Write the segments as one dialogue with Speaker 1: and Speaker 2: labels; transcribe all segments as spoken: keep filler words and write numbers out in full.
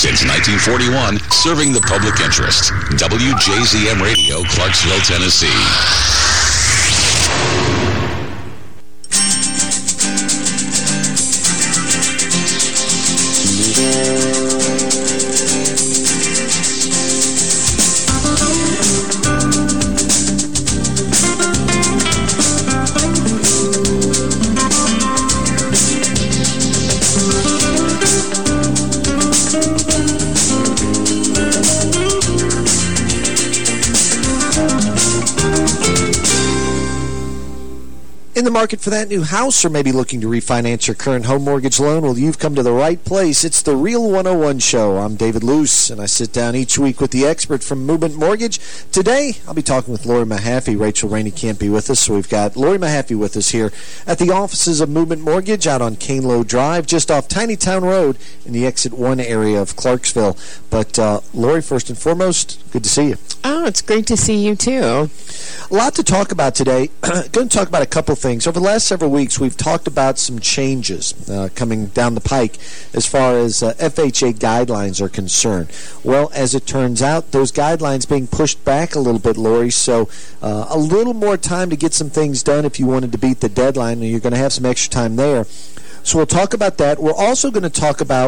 Speaker 1: Since nineteen forty-one, serving the public interest. W J Z M Radio, Clarksville, Tennessee.
Speaker 2: In the market for that new house, or maybe looking to refinance your current home mortgage loan? Well, you've come to the right place. It's the Real one oh one Show. I'm David Luce, and I sit down each week with the expert from Movement Mortgage. Today, I'll be talking with Lori Mahaffey. Rachel Rainey can't be with us, so we've got Lori Mahaffey with us here at the offices of Movement Mortgage out on Canelow Drive, just off Tiny Town Road in the Exit one area of Clarksville. But, uh, Lori, first and foremost, good to see you.
Speaker 3: Oh, it's great to see you, too.
Speaker 2: A lot to talk about today. Going to talk about a couple things. Over the last several weeks, we've talked about some changes uh, coming down the pike as far as uh, F H A guidelines are concerned. Well, as it turns out, those guidelines being pushed back a little bit, Lori, so uh, a little more time to get some things done if you wanted to beat the deadline, and you're going to have some extra time there. So we'll talk about that. We're also going to talk about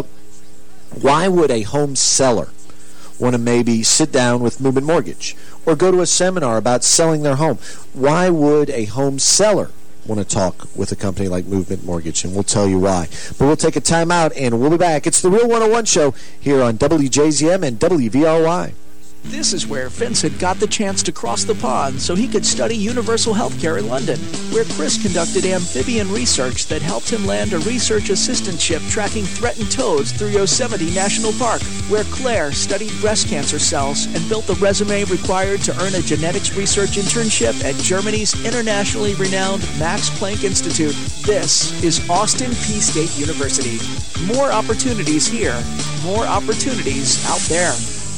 Speaker 2: why would a home seller want to maybe sit down with Movement Mortgage or go to a seminar about selling their home. Why would a home seller want to talk with a company like Movement Mortgage? And we'll tell you why. But we'll take a time out, and we'll be back. It's the Real one oh one Show here on W J Z M and W V R Y.
Speaker 4: This is where Vincent got the chance to cross the pond so he could study universal healthcare in London, where Chris conducted amphibian research that helped him land a research assistantship tracking threatened toads through Yosemite National Park, where Claire studied breast cancer cells and built the resume required to earn a genetics research internship at Germany's internationally renowned Max Planck Institute. This is Austin Peay State University. More opportunities here, more opportunities out there.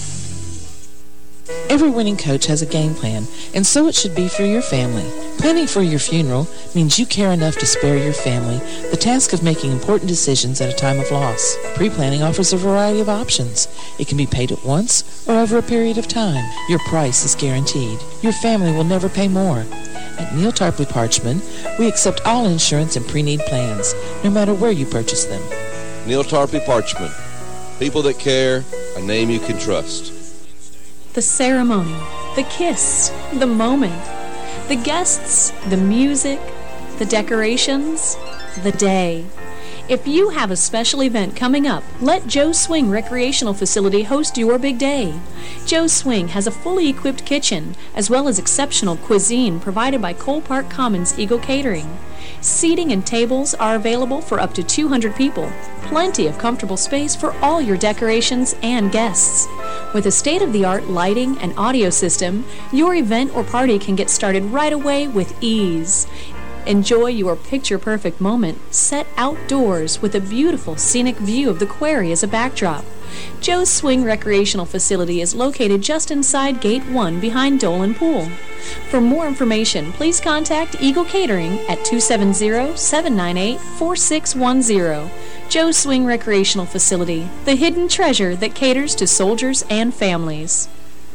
Speaker 5: Every winning coach has a game plan, and so it should be for your family. Planning for your funeral means you care enough to spare your family the task of making important decisions at a time of loss. Pre-planning offers a variety of options. It can be paid at once or over a period of time. Your price is guaranteed. Your family will never pay more. At Neal Tarpley Parchman, we accept all insurance and pre-need plans, no matter where you purchase them.
Speaker 6: Neal Tarpley Parchman. People that care, a name you can trust.
Speaker 7: The ceremony, the kiss, the moment, the guests, the music, the decorations, the day. If you have a special event coming up, let Joe Swing Recreational Facility host your big day. Joe Swing has a fully equipped kitchen, as well as exceptional cuisine provided by Cole Park Commons Eagle Catering. Seating and tables are available for up to two hundred people. Plenty of comfortable space for all your decorations and guests. With a state-of-the-art lighting and audio system, your event or party can get started right away with ease. Enjoy your picture-perfect moment set outdoors with a beautiful scenic view of the quarry as a backdrop. Joe's Swing Recreational Facility is located just inside Gate one behind Dolan Pool. For more information, please contact Eagle Catering at two seven zero, seven nine eight, four six one zero. Joe's Swing Recreational Facility, the hidden treasure that caters to soldiers and families.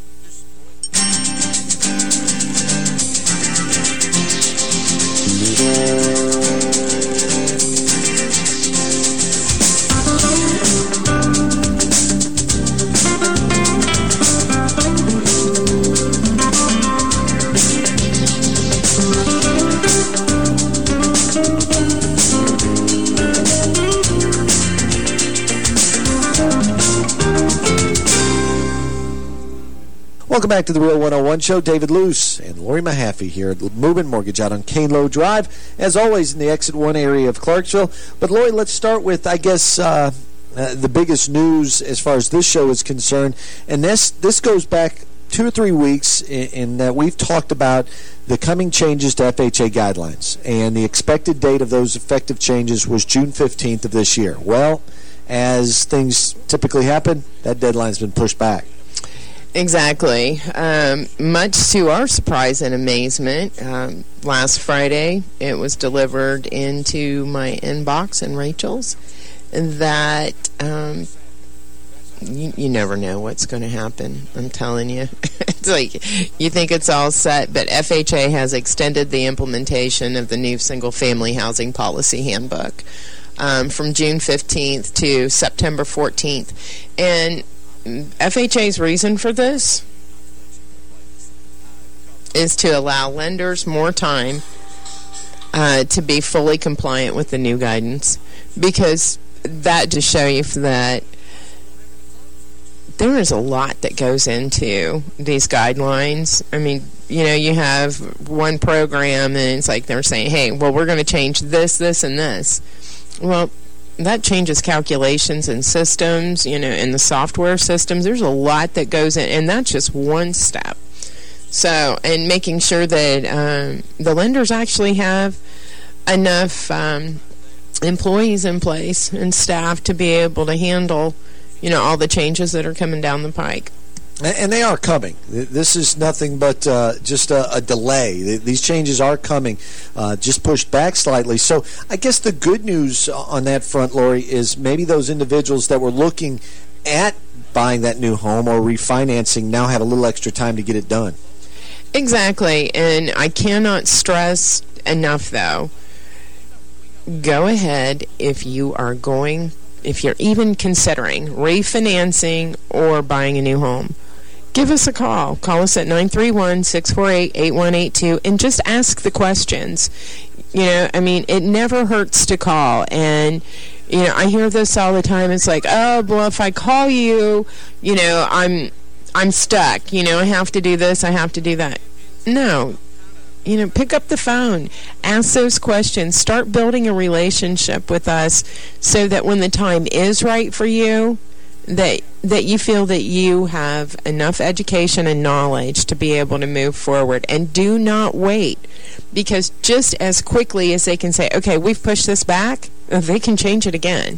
Speaker 2: Welcome back to the Real one oh one Show. David Luce and Lori Mahaffey here at Movement Mortgage out on Canelow Drive, as always in the Exit one area of Clarksville. But, Lori, let's start with, I guess, uh, uh, the biggest news as far as this show is concerned. And this, this goes back two or three weeks in that we've talked about the coming changes to F H A guidelines. And the expected date of those effective changes was June fifteenth of this year. Well, as things typically happen, that deadline's been pushed back.
Speaker 3: Exactly. Um, much to our surprise and amazement, um, last Friday it was delivered into my inbox and Rachel's that um, you, you never know what's going to happen. I'm telling you. It's like you think it's all set, but F H A has extended the implementation of the new single-family housing policy handbook um, from June fifteenth to September fourteenth. And F H A's reason for this is to allow lenders more time uh, to be fully compliant with the new guidance, because that to show you that there is a lot that goes into these guidelines. I mean, you know, you have one program and it's like they're saying, hey, well, we're going to change this, this, and this. Well, that changes calculations and systems, you know, in the software systems. There's a lot that goes in, and that's just one step. So, and making sure that um, the lenders actually have enough um, employees in place and staff to be able to handle, you know, all the changes that are coming down the pike.
Speaker 2: And they are coming. This is nothing but uh, just a, a delay. These changes are coming, uh, just pushed back slightly. So I guess the good news on that front, Lori, is maybe those individuals that were looking at buying that new home or refinancing now have a little extra time to get it done.
Speaker 3: Exactly. And I cannot stress enough, though, go ahead if you are going, if you're even considering refinancing or buying a new home. Give us a call. Call us at nine three one, six four eight, eight one eight two and just ask the questions. You know, I mean, it never hurts to call. And, you know, I hear this all the time. It's like, oh, well, if I call you, you know, I'm... I'm stuck, you know, I have to do this, I have to do that. No, you know, pick up the phone, ask those questions, start building a relationship with us so that when the time is right for you, that that you feel that you have enough education and knowledge to be able to move forward. And do not wait, because just as quickly as they can say, okay, we've pushed this back, they can change it again.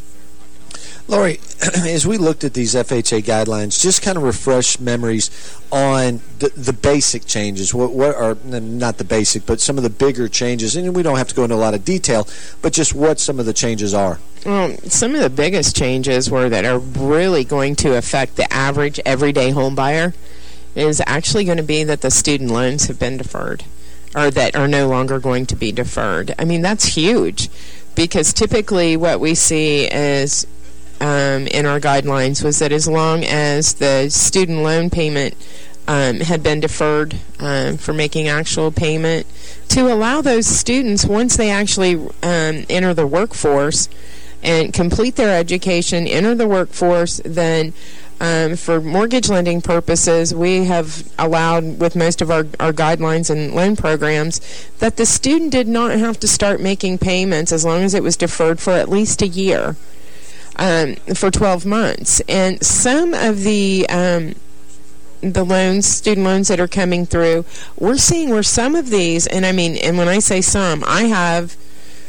Speaker 2: Lori, as we looked at these F H A guidelines, just kind of refresh memories on the, the basic changes. What, what are, not the basic, but some of the bigger changes. And we don't have to go into a lot of detail, but just what some of the changes are.
Speaker 3: Well, some of the biggest changes were that are really going to affect the average everyday home buyer is actually going to be that the student loans have been deferred, or that are no longer going to be deferred. I mean, that's huge, because typically what we see is Um, in our guidelines was that as long as the student loan payment um, had been deferred um, for making actual payment, to allow those students, once they actually um, enter the workforce and complete their education, enter the workforce, then um, for mortgage lending purposes, we have allowed with most of our, our guidelines and loan programs that the student did not have to start making payments as long as it was deferred for at least a year. Um, for twelve months. And some of the um, the loans, student loans that are coming through, we're seeing where some of these, and I mean, and when I say some, I have,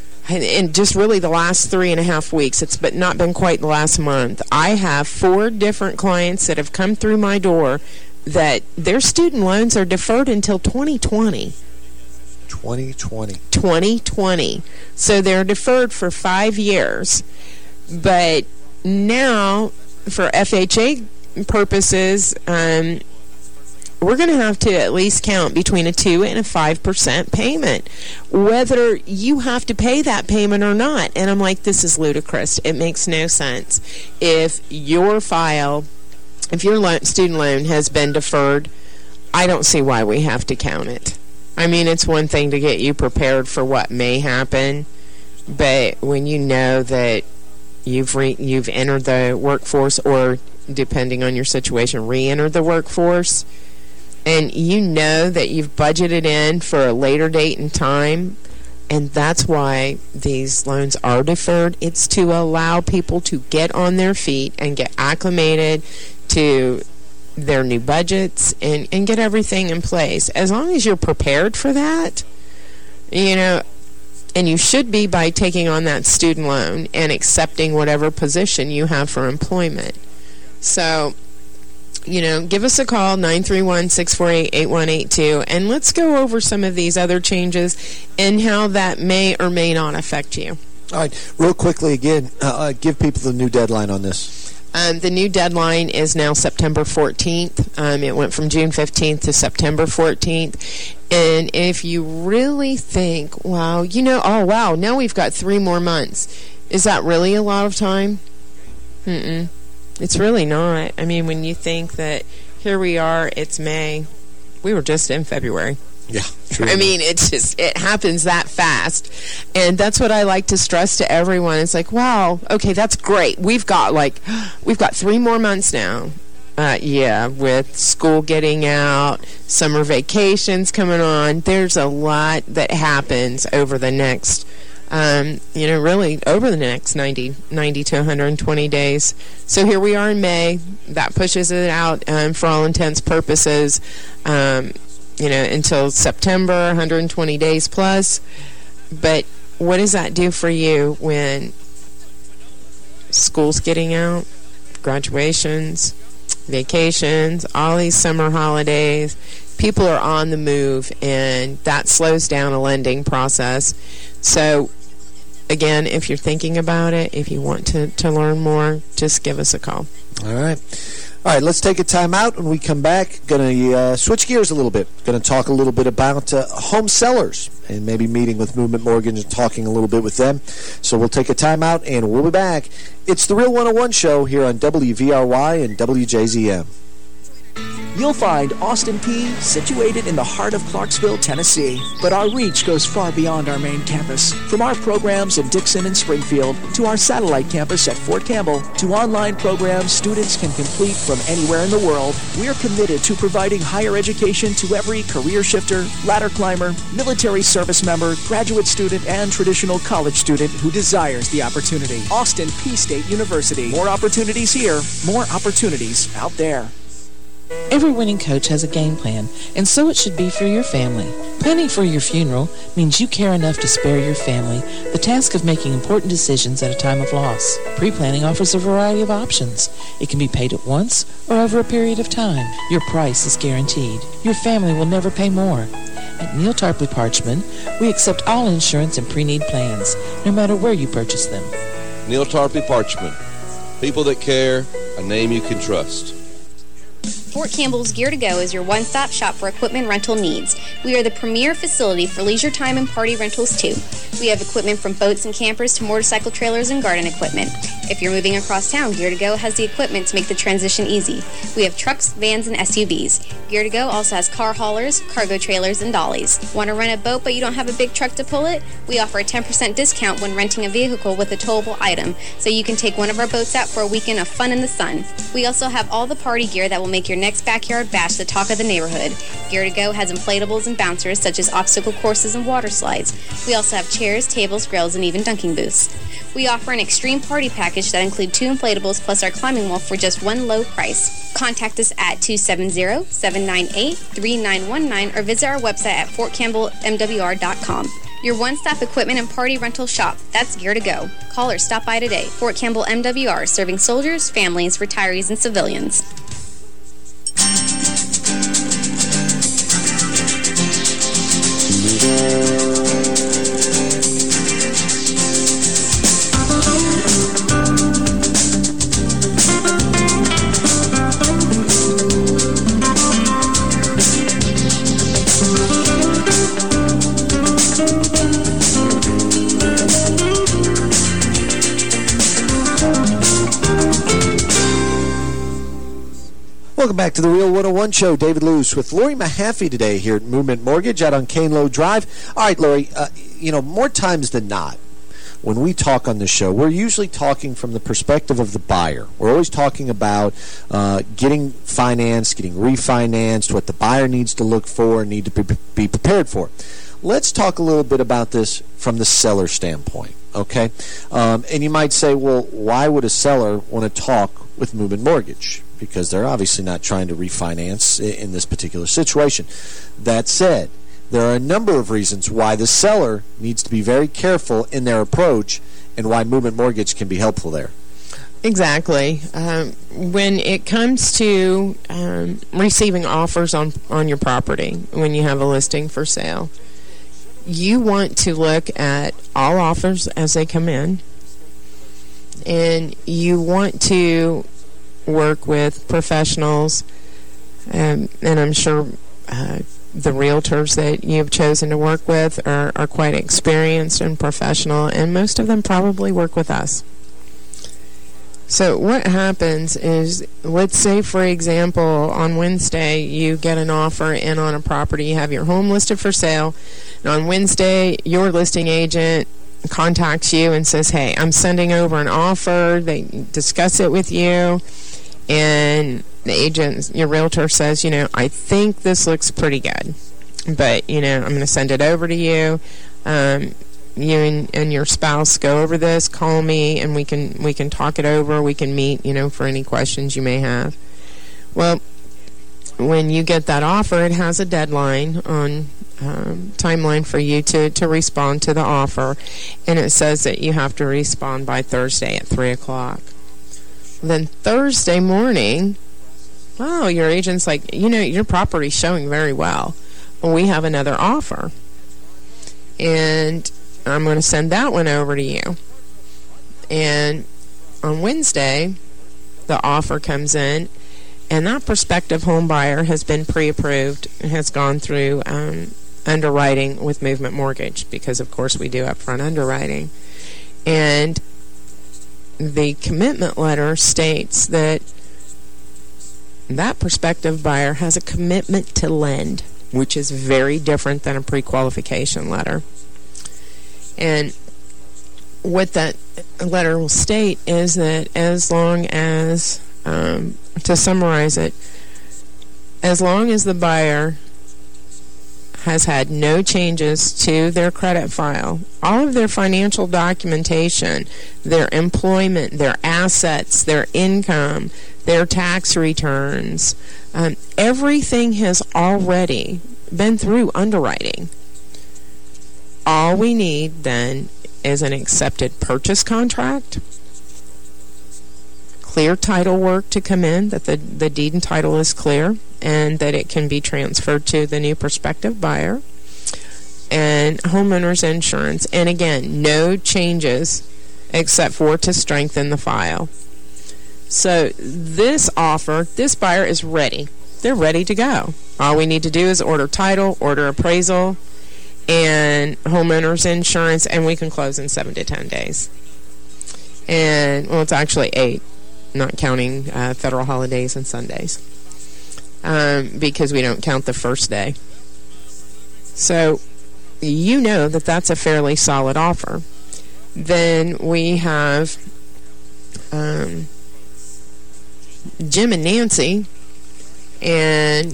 Speaker 3: in just really the last three and a half weeks, it's but not been quite the last month, I have four different clients that have come through my door that their student loans are deferred until twenty twenty.
Speaker 2: twenty twenty.
Speaker 3: twenty twenty. So they're deferred for five years. But now, for F H A purposes, um, we're going to have to at least count between a two and a five percent payment, whether you have to pay that payment or not. And I'm like, this is ludicrous. It makes no sense. If your file, if your loan, student loan has been deferred, I don't see why we have to count it. I mean, it's one thing to get you prepared for what may happen, but when you know that You've re you've entered the workforce, or depending on your situation, re-entered the workforce, and you know that you've budgeted in for a later date and time, and that's why these loans are deferred. It's to allow people to get on their feet and get acclimated to their new budgets and, and get everything in place. As long as you're prepared for that, you know, and you should be by taking on that student loan and accepting whatever position you have for employment. So, you know, give us a call, nine three one, six four eight, eight one eight two, and let's go over some of these other changes and how that may or may not affect you.
Speaker 2: All right, real quickly again, uh, give people the new deadline on this.
Speaker 3: Um, the new deadline is now September fourteenth. Um, it went from June fifteenth to September fourteenth. And if you really think, wow, you know, oh, wow, now we've got three more months. Is that really a lot of time? Mm-mm. It's really not. I mean, when you think that here we are, it's May. We were just in February.
Speaker 2: Yeah.
Speaker 3: I mean, it's just, it happens that fast. And that's what I like to stress to everyone. It's like, wow, okay, that's great. We've got like, we've got three more months now. Uh, yeah, with school getting out, summer vacations coming on, there's a lot that happens over the next, um, you know, really over the next ninety, ninety to one hundred twenty days. So here we are in May. That pushes it out um, for all intents purposes, um, you know, until September, one hundred twenty days plus. But what does that do for you when school's getting out, graduations, vacations, all these summer holidays? People are on the move, and that slows down a lending process. So, again, if you're thinking about it, if you want to, to learn more, just give us a call.
Speaker 2: All right. All right, let's take a time out. When we come back, going to uh, switch gears a little bit. Going to talk a little bit about uh, home sellers and maybe meeting with Movement Mortgage and talking a little bit with them. So we'll take a time out, and we'll be back. It's the Real one oh one Show here on W V R Y and W J Z M.
Speaker 4: You'll find Austin Peay situated in the heart of Clarksville, Tennessee. But our reach goes far beyond our main campus. From our programs in Dixon and Springfield, to our satellite campus at Fort Campbell, to online programs students can complete from anywhere in the world, we're committed to providing higher education to every career shifter, ladder climber, military service member, graduate student, and traditional college student who desires the opportunity. Austin Peay State University. More opportunities here, more opportunities out there.
Speaker 5: Every winning coach has a game plan, and so it should be for your family. Planning for your funeral means you care enough to spare your family the task of making important decisions at a time of loss. Pre-planning offers a variety of options. It can be paid at once or over a period of time. Your price is guaranteed. Your family will never pay more. At Neal Tarpley Parchman, we accept all insurance and pre-need plans, no matter where you purchase them.
Speaker 6: Neal Tarpley Parchman. People that care, a name you can trust.
Speaker 8: Fort Campbell's Gear to Go is your one-stop shop for equipment rental needs. We are the premier facility for leisure time and party rentals, too. We have equipment from boats and campers to motorcycle trailers and garden equipment. If you're moving across town, Gear to Go has the equipment to make the transition easy. We have trucks, vans, and S U Vs. Gear to Go also has car haulers, cargo trailers, and dollies. Want to rent a boat but you don't have a big truck to pull it? We offer a ten percent discount when renting a vehicle with a towable item, so you can take one of our boats out for a weekend of fun in the sun. We also have all the party gear that will make your next backyard bash the talk of the neighborhood. Gear to Go has inflatables and bouncers such as obstacle courses and water slides. We also have chairs, tables, grills, and even dunking booths. We offer an extreme party package that includes two inflatables plus our climbing wall for just one low price. Contact us at two seven zero, seven nine eight, three nine one nine or visit our website at fort campbell m w r dot com. Your one-stop equipment and party rental shop. That's Gear to Go. Call or stop by today. Fort Campbell M W R, serving soldiers, families, retirees, and civilians.
Speaker 2: Welcome back to the Real one oh one Show. David Lewis with Lori Mahaffey today here at Movement Mortgage out on Cane Low Drive. All right, Lori, uh, you know, more times than not, when we talk on this show, we're usually talking from the perspective of the buyer. We're always talking about uh, getting financed, getting refinanced, what the buyer needs to look for and need to be, be prepared for. Let's talk a little bit about this from the seller standpoint, okay? Um, and you might say, well, why would a seller want to talk with Movement Mortgage? Because they're obviously not trying to refinance in this particular situation. That said, there are a number of reasons why the seller needs to be very careful in their approach and why Movement Mortgage can be helpful there.
Speaker 3: Exactly. Um, when it comes to um, receiving offers on, on your property, when you have a listing for sale, you want to look at all offers as they come in, and you want to work with professionals, um, and I'm sure uh, the realtors that you've chosen to work with are, are quite experienced and professional, and most of them probably work with us. So what happens is, let's say, for example, on Wednesday you get an offer in on a property, you have your home listed for sale, and on Wednesday your listing agent contacts you and says, hey, I'm sending over an offer. They discuss it with you, and the agent, your realtor, says, you know, I think this looks pretty good, but, you know, I'm going to send it over to you. Um, you and, and your spouse go over this, call me, and we can we can talk it over. We can meet, you know, for any questions you may have. Well, when you get that offer, it has a deadline on um, timeline for you to, to respond to the offer, and it says that you have to respond by Thursday at three o'clock. Then Thursday morning, oh, your agent's like, you know, your property's showing very well. Well, we have another offer, and I'm going to send that one over to you. And on Wednesday, the offer comes in, and that prospective home buyer has been pre-approved and has gone through um, underwriting with Movement Mortgage, because, of course, we do upfront underwriting. And the commitment letter states that that prospective buyer has a commitment to lend, which is very different than a pre-qualification letter. And what that letter will state is that as long as, um, to summarize it, as long as the buyer has had no changes to their credit file, all of their financial documentation, their employment, their assets, their income, their tax returns, um, everything has already been through underwriting. All we need then is an accepted purchase contract, clear title work to come in, that the, the deed and title is clear, and that it can be transferred to the new prospective buyer, and homeowner's insurance. And again, no changes except for to strengthen the file. So this offer, this buyer is ready. They're ready to go. All we need to do is order title, order appraisal, and homeowner's insurance, and we can close in seven to ten days. And, well, it's actually eight, not counting uh, federal holidays and Sundays, um, because we don't count the first day. So you know that that's a fairly solid offer. Then we have um, Jim and Nancy, and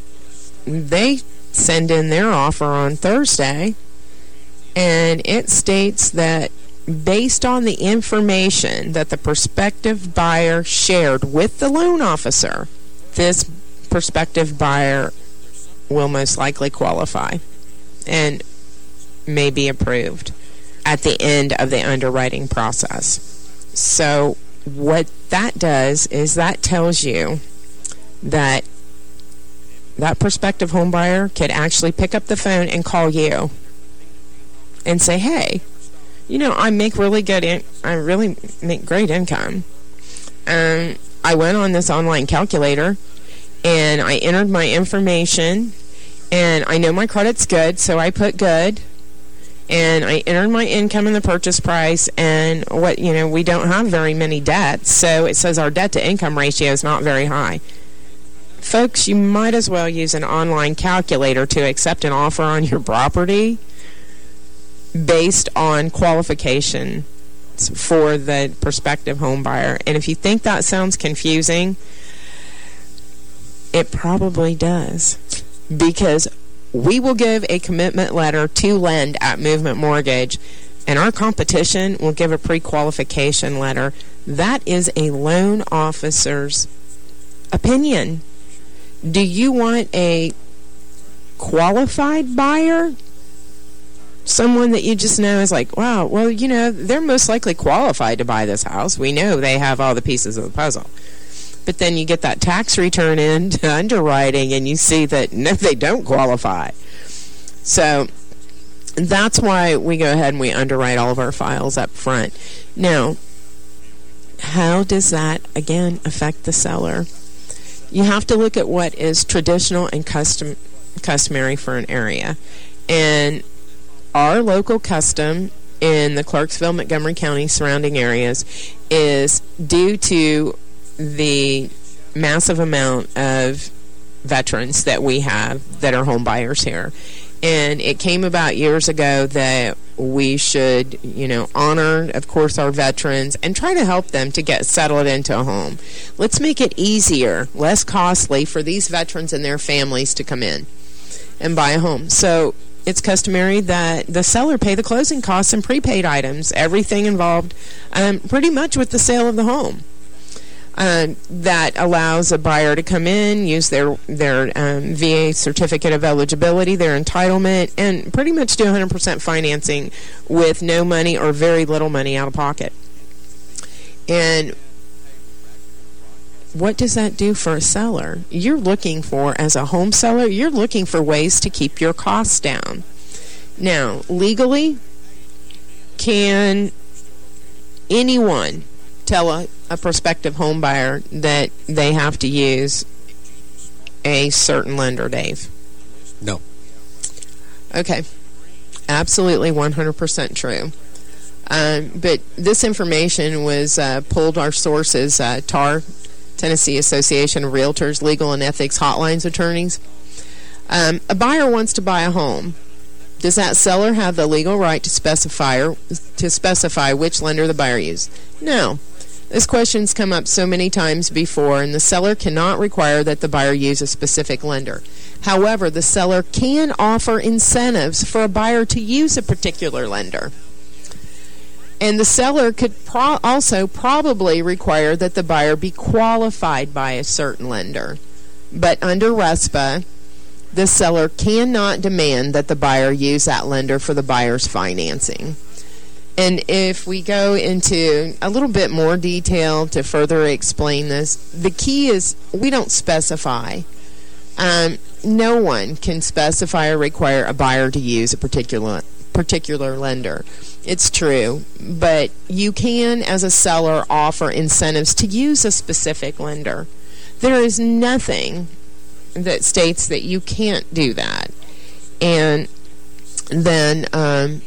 Speaker 3: they send in their offer on Thursday, and it states that based on the information that the prospective buyer shared with the loan officer, this prospective buyer will most likely qualify and may be approved at the end of the underwriting process. So what that does is that tells you that that prospective home buyer could actually pick up the phone and call you and say, hey, you know, I make really good, in I really make great income. Um, I went on this online calculator, and I entered my information, and I know my credit's good, so I put good, and I entered my income and the purchase price, and what, you know, we don't have very many debts, so it says our debt-to-income ratio is not very high. Folks, you might as well use an online calculator to accept an offer on your property based on qualification for the prospective home buyer. And if you think that sounds confusing, it probably does, because we will give a commitment letter to lend at Movement Mortgage, and our competition will give a pre-qualification letter. That is a loan officer's opinion. Do you want a qualified buyer? Someone that you just know is like, wow, well, you know, they're most likely qualified to buy this house. We know they have all the pieces of the puzzle. But then you get that tax return into underwriting, and you see that, no, they don't qualify. So that's why we go ahead and we underwrite all of our files up front. Now, how does that, again, affect the seller? You have to look at what is traditional and custom customary for an area. And our local custom in the Clarksville, Montgomery County surrounding areas is due to the massive amount of veterans that we have that are home buyers here. And it came about years ago that we should, you know, honor, of course, our veterans and try to help them to get settled into a home. Let's make it easier, less costly for these veterans and their families to come in and buy a home. So it's customary that the seller pay the closing costs and prepaid items, everything involved um, pretty much with the sale of the home. Uh, that allows a buyer to come in, use their their um, V A certificate of eligibility, their entitlement, and pretty much do one hundred percent financing with no money or very little money out of pocket. And what does that do for a seller? You're looking for, as a home seller, you're looking for ways to keep your costs down. Now, legally, can anyone tell a, a prospective home buyer that they have to use a certain lender, Dave?
Speaker 2: No.
Speaker 3: Okay. Absolutely one hundred percent true. Um, but this information was uh, pulled, our sources, uh, T A R, Tennessee Association of Realtors, Legal and Ethics Hotlines Attorneys. Um, a buyer wants to buy a home. Does that seller have the legal right to specify or, to specify which lender the buyer uses? No. This question's come up so many times before, and the seller cannot require that the buyer use a specific lender. However, the seller can offer incentives for a buyer to use a particular lender. And the seller could pro also probably require that the buyer be qualified by a certain lender. But under RESPA, the seller cannot demand that the buyer use that lender for the buyer's financing. And if we go into a little bit more detail to further explain this, the key is we don't specify. Um, no one can specify or require a buyer to use a particular particular lender. It's true, but you can, as a seller, offer incentives to use a specific lender. There is nothing that states that you can't do that. And then um,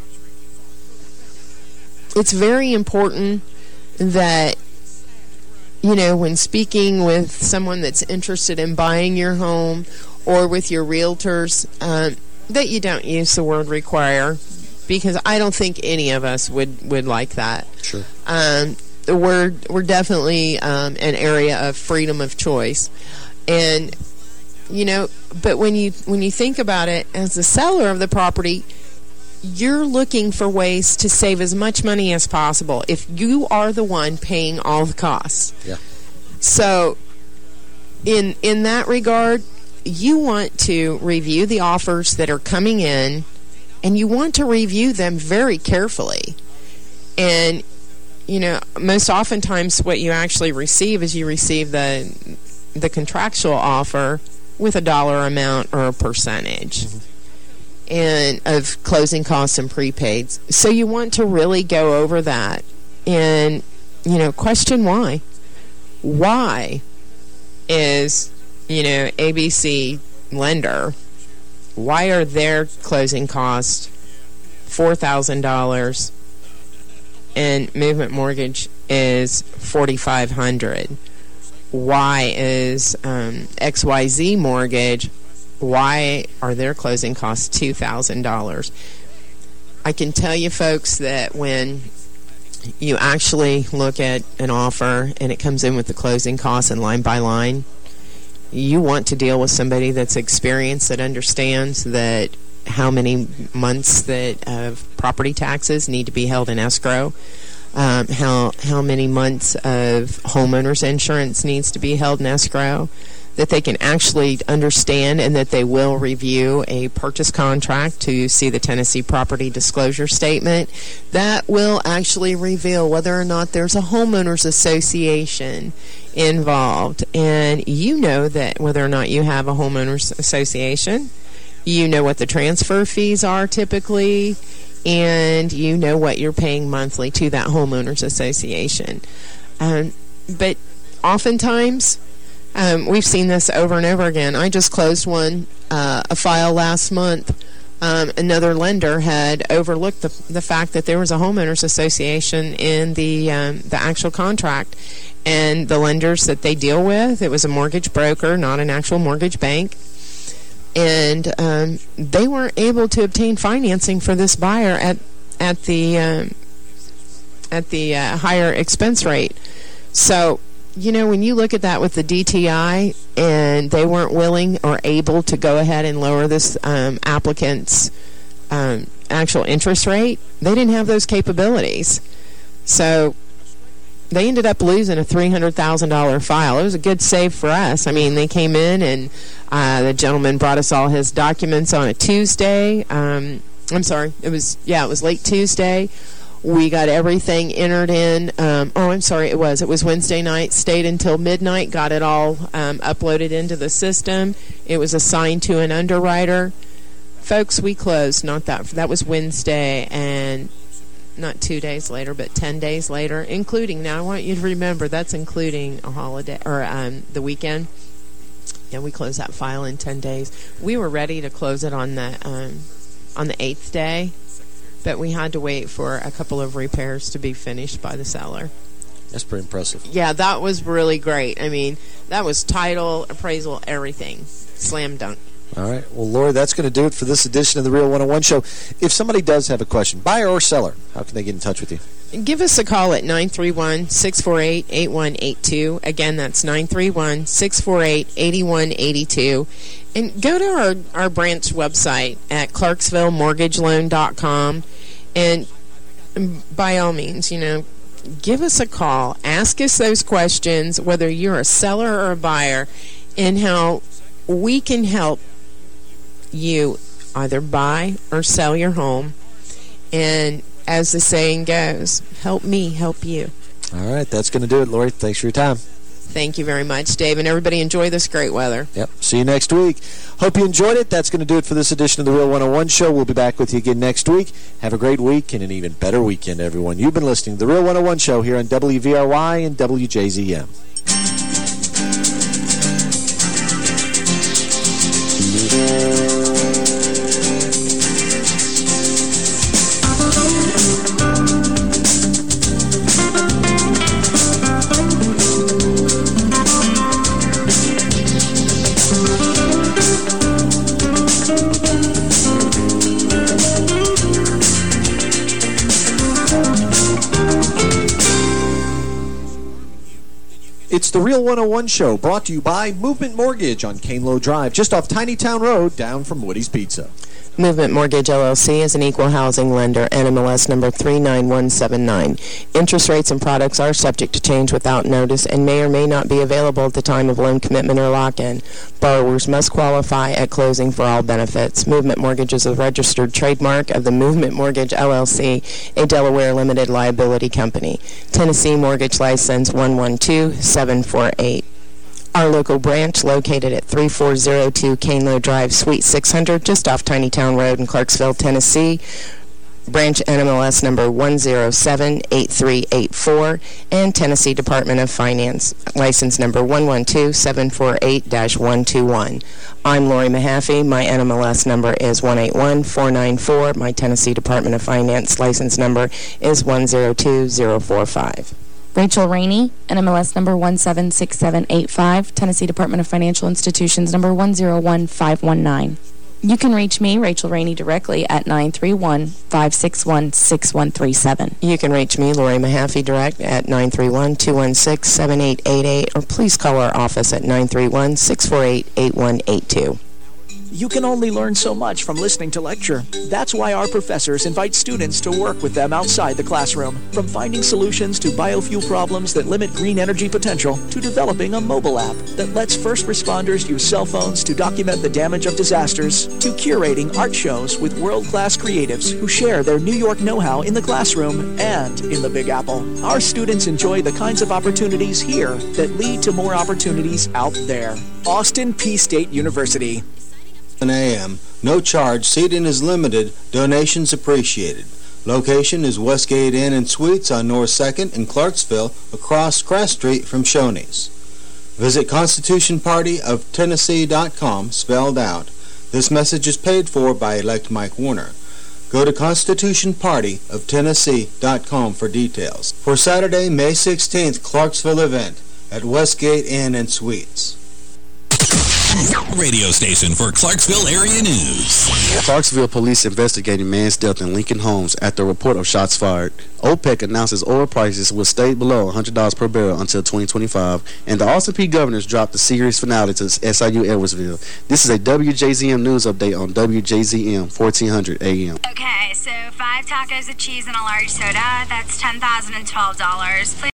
Speaker 3: it's very important that, you know, when speaking with someone that's interested in buying your home or with your realtors, um, that you don't use the word require, because I don't think any of us would, would like that.
Speaker 2: Sure.
Speaker 3: Um, we're, we're definitely um, an area of freedom of choice. And, you know, but when you, when you think about it, as the seller of the property, you're looking for ways to save as much money as possible if you are the one paying all the costs.
Speaker 2: Yeah.
Speaker 3: So in in that regard, you want to review the offers that are coming in, and you want to review them very carefully. And, you know, most oftentimes what you actually receive is you receive the the contractual offer with a dollar amount or a percentage. Mm-hmm. And of closing costs and prepaids. So you want to really go over that and, you know, question why. Why is, you know, A B C lender, why are their closing costs four thousand dollars and Movement Mortgage is forty-five hundred dollars? Why is um, X Y Z Mortgage, why are their closing costs two thousand dollars? I can tell you, folks, that when you actually look at an offer and it comes in with the closing costs and line by line, you want to deal with somebody that's experienced, that understands that how many months that of property taxes need to be held in escrow, um, how, how many months of homeowners insurance needs to be held in escrow, that they can actually understand, and that they will review a purchase contract to see the Tennessee Property Disclosure Statement that will actually reveal whether or not there's a homeowners association involved. And you know that whether or not you have a homeowners association, you know what the transfer fees are typically, and you know what you're paying monthly to that homeowners association. Um, but oftentimes, um, we've seen this over and over again. I just closed one, uh, a file last month. Um, another lender had overlooked the, the fact that there was a homeowners association in the um, the actual contract, and the lenders that they deal with, it was a mortgage broker, not an actual mortgage bank, and um, they weren't able to obtain financing for this buyer at at the um, at the uh, higher expense rate. So, you know, when you look at that with the D T I, and they weren't willing or able to go ahead and lower this um, applicant's um, actual interest rate, they didn't have those capabilities. So they ended up losing a three hundred thousand dollar file. It was a good save for us. I mean, they came in, and uh, the gentleman brought us all his documents on a Tuesday. Um, I'm sorry, it was, yeah, it was late Tuesday. We got everything entered in. Um, oh, I'm sorry, it was. It was Wednesday night, stayed until midnight, got it all um, uploaded into the system. It was assigned to an underwriter. Folks, we closed, not that. That was Wednesday, and not two days later, but ten days later, including, now I want you to remember, that's including a holiday, or um, the weekend. Yeah, we closed that file in ten days. We were ready to close it on the, um, on the eighth day. But we had to wait for a couple of repairs to be finished by the seller.
Speaker 2: That's pretty impressive.
Speaker 3: Yeah, that was really great. I mean, that was title, appraisal, everything. Slam dunk.
Speaker 2: All right. Well, Lori, that's going to do it for this edition of the Real one oh one Show. If somebody does have a question, buyer or seller, how can they get in touch with you?
Speaker 3: Give us a call at nine three one, six four eight, eight one eight two. Again, that's nine three one, six four eight, eight one eight two. And go to our, our branch website at clarksville mortgage loan dot com. And by all means, you know, give us a call. Ask us those questions, whether you're a seller or a buyer, and how we can help you either buy or sell your home. And as the saying goes, help me help you.
Speaker 2: All right, that's going to do it, Lori. Thanks for your time.
Speaker 3: Thank you very much, Dave, and everybody enjoy this great weather.
Speaker 2: Yep. See you next week. Hope you enjoyed it. That's going to do it for this edition of the Real one oh one Show. We'll be back with you again next week. Have a great week and an even better weekend, everyone. You've been listening to the Real one oh one Show here on W V R Y and W J Z M. It's the Real one oh one Show, brought to you by Movement Mortgage on Canelo Drive, just off Tiny Town Road, down from Woody's Pizza.
Speaker 3: Movement Mortgage, L L C is an equal housing lender, N M L S number three nine one seven nine. Interest rates and products are subject to change without notice and may or may not be available at the time of loan commitment or lock-in. Borrowers must qualify at closing for all benefits. Movement Mortgage is a registered trademark of the Movement Mortgage, L L C, a Delaware limited liability company. Tennessee Mortgage License one one two seven four eight. Our local branch, located at three four zero two Canelo Drive, Suite six hundred, just off Tiny Town Road in Clarksville, Tennessee. Branch N M L S number one zero seven eight three eight four, and Tennessee Department of Finance, license number one one two seven four eight dash one two one. I'm Lori Mahaffey. My N M L S number is one eight one four nine four. My Tennessee Department of Finance license number is one zero two zero four five.
Speaker 9: Rachel Rainey, N M L S number one seven six seven eight five, Tennessee Department of Financial Institutions number one zero one five one nine. You can reach me, Rachel Rainey, directly at nine three one, five six one, six one three seven.
Speaker 3: You can reach me, Lori Mahaffey, direct at nine three one, two one six, seven eight eight eight, or please call our office at nine three one, six four eight, eight one eight two.
Speaker 4: You can only learn so much from listening to lecture. That's why our professors invite students to work with them outside the classroom. From finding solutions to biofuel problems that limit green energy potential, to developing a mobile app that lets first responders use cell phones to document the damage of disasters, to curating art shows with world-class creatives who share their New York know-how in the classroom and in the Big Apple. Our students enjoy the kinds of opportunities here that lead to more opportunities out there. Austin Peay State University.
Speaker 10: A m No charge. Seating is limited. Donations appreciated. Location is Westgate Inn and Suites on North second in Clarksville, across Crest Street from Shoney's. Visit Constitution Party of Tennessee dot com, spelled out. This message is paid for by Elect Mike Warner. Go to Constitution Party of Tennessee dot com for details. For Saturday, May sixteenth, Clarksville event at Westgate Inn and Suites.
Speaker 1: Radio station for Clarksville area news.
Speaker 11: Clarksville police investigating man's death in Lincoln Homes after a report of shots fired. OPEC announces oil prices will stay below one hundred dollars per barrel until twenty twenty-five, and the Austin Peay Governors dropped the series finale to S I U Edwardsville. This is a W J Z M news update on W J Z M fourteen hundred A M.
Speaker 12: Okay, so five tacos of cheese and a large soda, that's ten thousand twelve dollars.